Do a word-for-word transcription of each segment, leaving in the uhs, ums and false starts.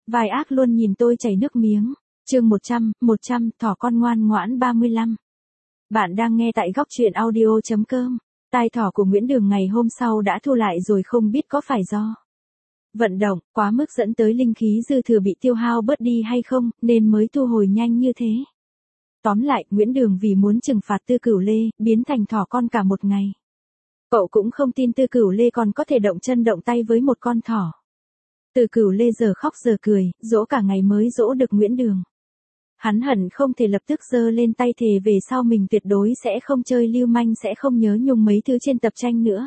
Vai ác luôn nhìn tôi chảy nước miếng. Chương một trăm, một trăm, thỏ con ngoan ngoãn ba mươi lăm. Bạn đang nghe tại góc truyện audio chấm com. Tai thỏ của Nguyễn Đường ngày hôm sau đã thu lại rồi, không biết có phải do vận động quá mức dẫn tới linh khí dư thừa bị tiêu hao bớt đi hay không, nên mới thu hồi nhanh như thế. Tóm lại, Nguyễn Đường vì muốn trừng phạt Tư Cửu Lê, biến thành thỏ con cả một ngày. Cậu cũng không tin Tư Cửu Lê còn có thể động chân động tay với một con thỏ. Tư Cửu Lê giờ khóc giờ cười, dỗ cả ngày mới dỗ được Nguyễn Đường. Hắn hận không thể lập tức giơ lên tay thề về sau mình tuyệt đối sẽ không chơi lưu manh, sẽ không nhớ nhung mấy thứ trên tập tranh nữa.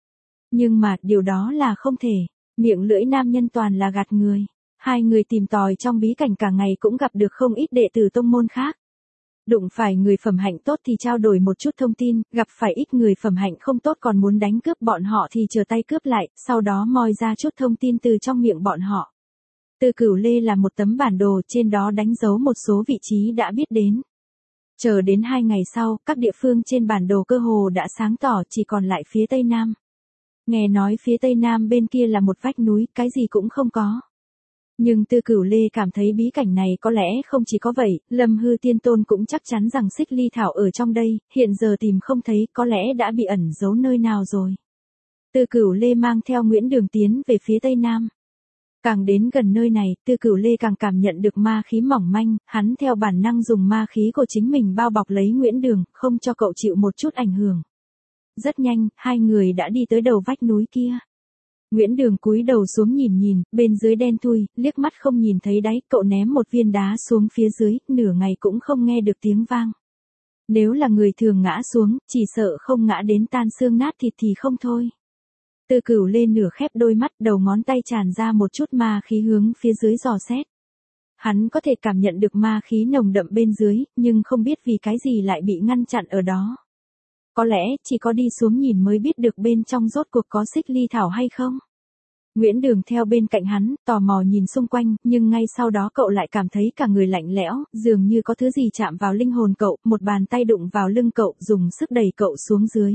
Nhưng mà, điều đó là không thể. Miệng lưỡi nam nhân toàn là gạt người. Hai người tìm tòi trong bí cảnh cả ngày cũng gặp được không ít đệ tử tông môn khác. Đụng phải người phẩm hạnh tốt thì trao đổi một chút thông tin, gặp phải ít người phẩm hạnh không tốt còn muốn đánh cướp bọn họ thì chờ tay cướp lại, sau đó moi ra chút thông tin từ trong miệng bọn họ. Tư Cửu Lê là một tấm bản đồ, trên đó đánh dấu một số vị trí đã biết đến. Chờ đến hai ngày sau, các địa phương trên bản đồ cơ hồ đã sáng tỏ, chỉ còn lại phía tây nam. Nghe nói phía tây nam bên kia là một vách núi, cái gì cũng không có. Nhưng Tư Cửu Lê cảm thấy bí cảnh này có lẽ không chỉ có vậy, Lâm Hư Tiên Tôn cũng chắc chắn rằng Xích Ly Thảo ở trong đây, hiện giờ tìm không thấy, có lẽ đã bị ẩn giấu nơi nào rồi. Tư Cửu Lê mang theo Nguyễn Đường tiến về phía tây nam. Càng đến gần nơi này, Tư Cửu Lê càng cảm nhận được ma khí mỏng manh, hắn theo bản năng dùng ma khí của chính mình bao bọc lấy Nguyễn Đường, không cho cậu chịu một chút ảnh hưởng. Rất nhanh, hai người đã đi tới đầu vách núi kia. Nguyễn Đường cúi đầu xuống nhìn nhìn, bên dưới đen thui, liếc mắt không nhìn thấy đáy, cậu ném một viên đá xuống phía dưới, nửa ngày cũng không nghe được tiếng vang. Nếu là người thường ngã xuống, chỉ sợ không ngã đến tan xương nát thịt thì không thôi. Tư Cửu Lê nửa khép đôi mắt, đầu ngón tay tràn ra một chút ma khí hướng phía dưới dò xét. Hắn có thể cảm nhận được ma khí nồng đậm bên dưới, nhưng không biết vì cái gì lại bị ngăn chặn ở đó. Có lẽ, chỉ có đi xuống nhìn mới biết được bên trong rốt cuộc có Xích Ly Thảo hay không. Nguyễn Đường theo bên cạnh hắn, tò mò nhìn xung quanh, nhưng ngay sau đó cậu lại cảm thấy cả người lạnh lẽo, dường như có thứ gì chạm vào linh hồn cậu, một bàn tay đụng vào lưng cậu, dùng sức đẩy cậu xuống dưới.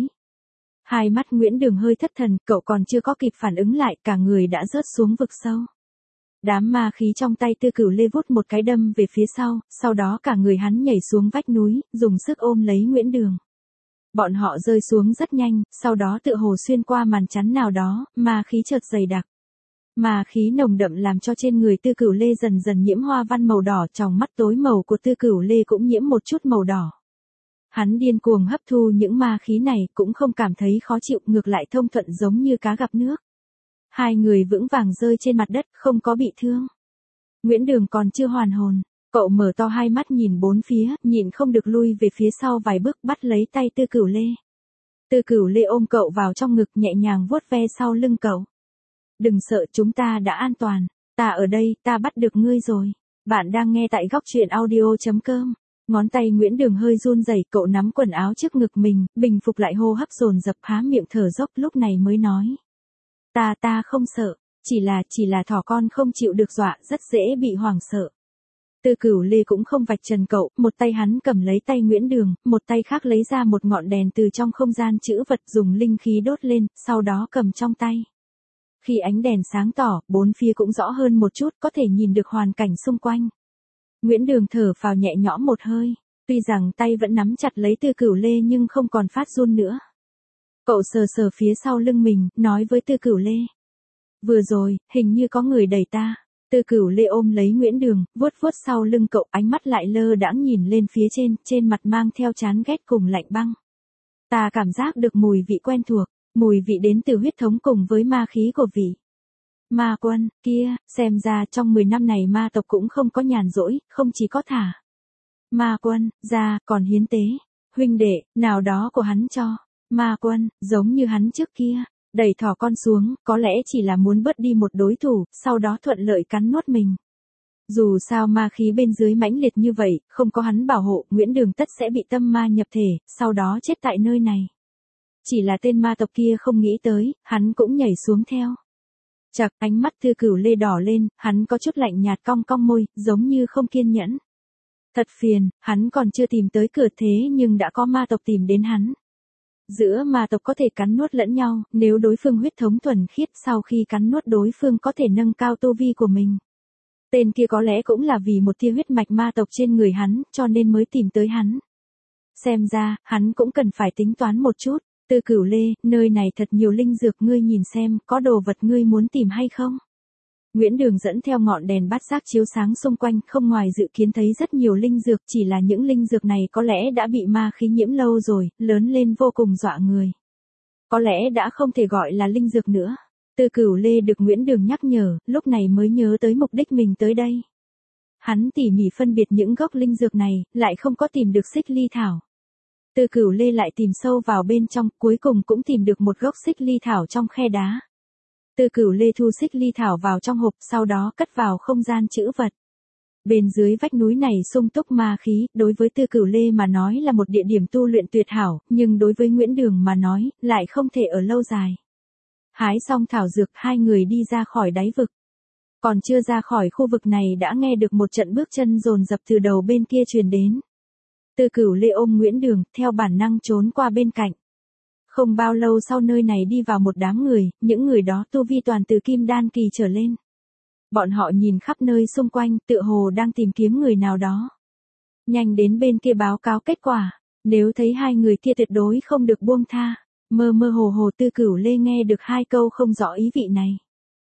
Hai mắt Nguyễn Đường hơi thất thần, cậu còn chưa có kịp phản ứng lại, cả người đã rớt xuống vực sâu. Đám ma khí trong tay Tư Cửu Lê vút một cái đâm về phía sau, sau đó cả người hắn nhảy xuống vách núi, dùng sức ôm lấy Nguyễn Đường. Bọn họ rơi xuống rất nhanh, sau đó tựa hồ xuyên qua màn chắn nào đó, ma khí chợt dày đặc. Ma khí nồng đậm làm cho trên người Tư Cửu Lê dần dần nhiễm hoa văn màu đỏ, tròng mắt tối màu của Tư Cửu Lê cũng nhiễm một chút màu đỏ. Hắn điên cuồng hấp thu những ma khí này, cũng không cảm thấy khó chịu, ngược lại thông thuận giống như cá gặp nước. Hai người vững vàng rơi trên mặt đất, không có bị thương. Nguyễn Đường còn chưa hoàn hồn. Cậu mở to hai mắt nhìn bốn phía, nhìn không được lui về phía sau vài bước, bắt lấy tay Tư Cửu Lê. Tư Cửu Lê ôm cậu vào trong ngực, nhẹ nhàng vuốt ve sau lưng cậu. Đừng sợ, chúng ta đã an toàn. Ta ở đây, ta bắt được ngươi rồi. Bạn đang nghe tại góc truyện audio chấm com. Ngón tay Nguyễn Đường hơi run rẩy, cậu nắm quần áo trước ngực mình, bình phục lại hô hấp dồn dập, há miệng thở dốc, lúc này mới nói. Ta ta không sợ, chỉ là, chỉ là thỏ con không chịu được dọa, rất dễ bị hoảng sợ. Tư Cửu Lê cũng không vạch trần cậu, một tay hắn cầm lấy tay Nguyễn Đường, một tay khác lấy ra một ngọn đèn từ trong không gian trữ vật, dùng linh khí đốt lên, sau đó cầm trong tay. Khi ánh đèn sáng tỏ, bốn phía cũng rõ hơn một chút, có thể nhìn được hoàn cảnh xung quanh. Nguyễn Đường thở phào nhẹ nhõm một hơi, tuy rằng tay vẫn nắm chặt lấy Tư Cửu Lê nhưng không còn phát run nữa. Cậu sờ sờ phía sau lưng mình, nói với Tư Cửu Lê. Vừa rồi, hình như có người đẩy ta. Tư Cửu Lê ôm lấy Nguyễn Đường, vuốt vuốt sau lưng cậu, ánh mắt lại lơ đãng nhìn lên phía trên, trên mặt mang theo chán ghét cùng lạnh băng. Ta cảm giác được mùi vị quen thuộc, mùi vị đến từ huyết thống cùng với ma khí của vị. Ma quân, kia, xem ra trong mười năm này ma tộc cũng không có nhàn rỗi, không chỉ có thả. Ma quân, ra, còn hiến tế, huynh đệ, nào đó của hắn cho. Ma quân, giống như hắn trước kia. Đẩy thỏ con xuống, có lẽ chỉ là muốn bớt đi một đối thủ, sau đó thuận lợi cắn nuốt mình. Dù sao ma khí bên dưới mãnh liệt như vậy, không có hắn bảo hộ, Nguyễn Đường tất sẽ bị tâm ma nhập thể, sau đó chết tại nơi này. Chỉ là tên ma tộc kia không nghĩ tới, hắn cũng nhảy xuống theo. Chặt, ánh mắt Tư Cửu Lê đỏ lên, hắn có chút lạnh nhạt, cong cong môi, giống như không kiên nhẫn. Thật phiền, hắn còn chưa tìm tới cửa thế nhưng đã có ma tộc tìm đến hắn. Giữa ma tộc có thể cắn nuốt lẫn nhau, nếu đối phương huyết thống thuần khiết, sau khi cắn nuốt đối phương có thể nâng cao tu vi của mình. Tên kia có lẽ cũng là vì một tia huyết mạch ma tộc trên người hắn, cho nên mới tìm tới hắn. Xem ra, hắn cũng cần phải tính toán một chút. Tư Cửu Lê, nơi này thật nhiều linh dược, ngươi nhìn xem, có đồ vật ngươi muốn tìm hay không? Nguyễn Đường dẫn theo ngọn đèn bát giác chiếu sáng xung quanh, không ngoài dự kiến thấy rất nhiều linh dược, chỉ là những linh dược này có lẽ đã bị ma khí nhiễm lâu rồi, lớn lên vô cùng dọa người. Có lẽ đã không thể gọi là linh dược nữa. Tư Cửu Lê được Nguyễn Đường nhắc nhở, lúc này mới nhớ tới mục đích mình tới đây. Hắn tỉ mỉ phân biệt những gốc linh dược này, lại không có tìm được xích ly thảo. Tư Cửu Lê lại tìm sâu vào bên trong, cuối cùng cũng tìm được một gốc xích ly thảo trong khe đá. Tư Cửu Lê thu xích ly thảo vào trong hộp, sau đó cất vào không gian trữ vật. Bên dưới vách núi này sung túc ma khí, đối với Tư Cửu Lê mà nói là một địa điểm tu luyện tuyệt hảo, nhưng đối với Nguyễn Đường mà nói, lại không thể ở lâu dài. Hái xong thảo dược, hai người đi ra khỏi đáy vực. Còn chưa ra khỏi khu vực này đã nghe được một trận bước chân dồn dập từ đầu bên kia truyền đến. Tư Cửu Lê ôm Nguyễn Đường, theo bản năng trốn qua bên cạnh. Không bao lâu sau nơi này đi vào một đám người, những người đó tu vi toàn từ kim đan kỳ trở lên. Bọn họ nhìn khắp nơi xung quanh, tựa hồ đang tìm kiếm người nào đó. Nhanh đến bên kia báo cáo kết quả, nếu thấy hai người kia tuyệt đối không được buông tha. Mơ mơ hồ hồ Tư Cửu Lê nghe được hai câu không rõ ý vị này.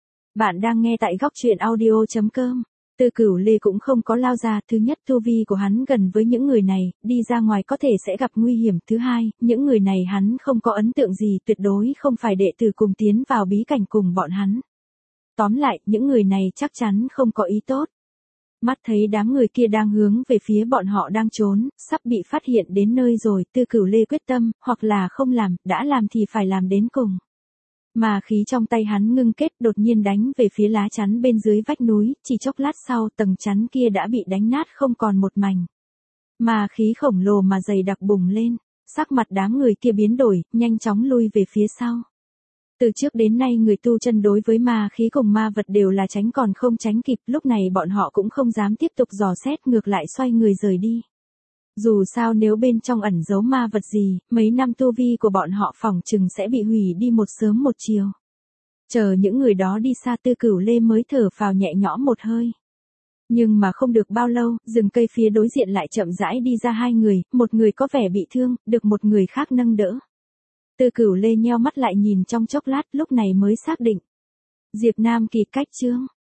Bạn đang nghe tại góc truyện audio chấm com. Tư Cửu Lê cũng không có lao ra, thứ nhất tu vi của hắn gần với những người này, đi ra ngoài có thể sẽ gặp nguy hiểm, thứ hai, những người này hắn không có ấn tượng gì, tuyệt đối không phải đệ tử cùng tiến vào bí cảnh cùng bọn hắn. Tóm lại, những người này chắc chắn không có ý tốt. Mắt thấy đám người kia đang hướng về phía bọn họ đang trốn, sắp bị phát hiện đến nơi rồi, Tư Cửu Lê quyết tâm, hoặc là không làm, đã làm thì phải làm đến cùng. Mà khí trong tay hắn ngưng kết, đột nhiên đánh về phía lá chắn bên dưới vách núi, chỉ chốc lát sau tầng chắn kia đã bị đánh nát không còn một mảnh. Mà khí khổng lồ mà dày đặc bùng lên, sắc mặt đám người kia biến đổi, nhanh chóng lui về phía sau. Từ trước đến nay người tu chân đối với ma khí cùng ma vật đều là tránh còn không tránh kịp, lúc này bọn họ cũng không dám tiếp tục dò xét, ngược lại xoay người rời đi. Dù sao nếu bên trong ẩn giấu ma vật gì, mấy năm tu vi của bọn họ phỏng chừng sẽ bị hủy đi một sớm một chiều. Chờ những người đó đi xa, Tư Cửu Lê mới thở phào nhẹ nhõm một hơi. Nhưng mà không được bao lâu, rừng cây phía đối diện lại chậm rãi đi ra hai người, một người có vẻ bị thương, được một người khác nâng đỡ. Tư Cửu Lê nheo mắt lại nhìn trong chốc lát, lúc này mới xác định. Diệp Nam Kỳ, Cách Trương.